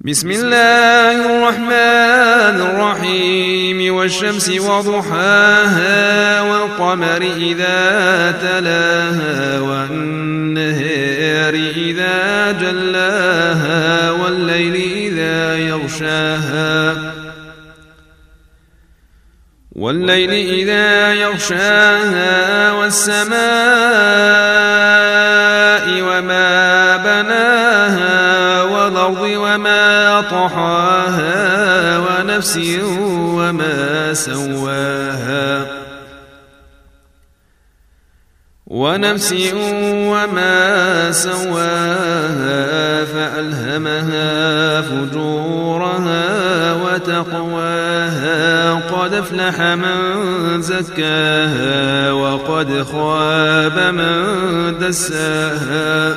بسم الله الرحمن الرحيم والشمس وضحاها والقمر إذا تلاها والنهار إذا جلاها والليل إذا يغشاها والسماء وما بناها والأرض وما طحاها ونفس وما سواها فألهمها فجورها وتقواها قد أفلح من زكاها وقد خاب من دساها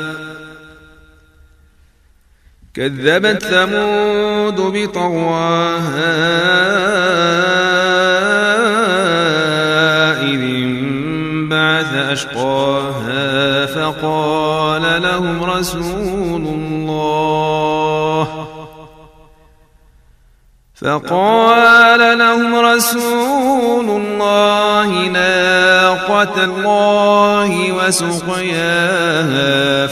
كذبت ثمود بطغواها إذ انبعث أشقاها فقال لهم رسول الله ناقة الله وسقياها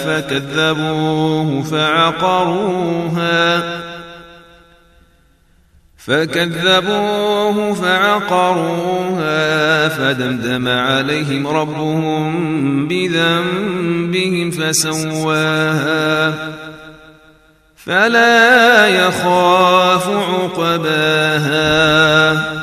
فكذبوه فعقروها فدمدم عليهم ربهم بذنبهم فسواها فلا يخاف عقباها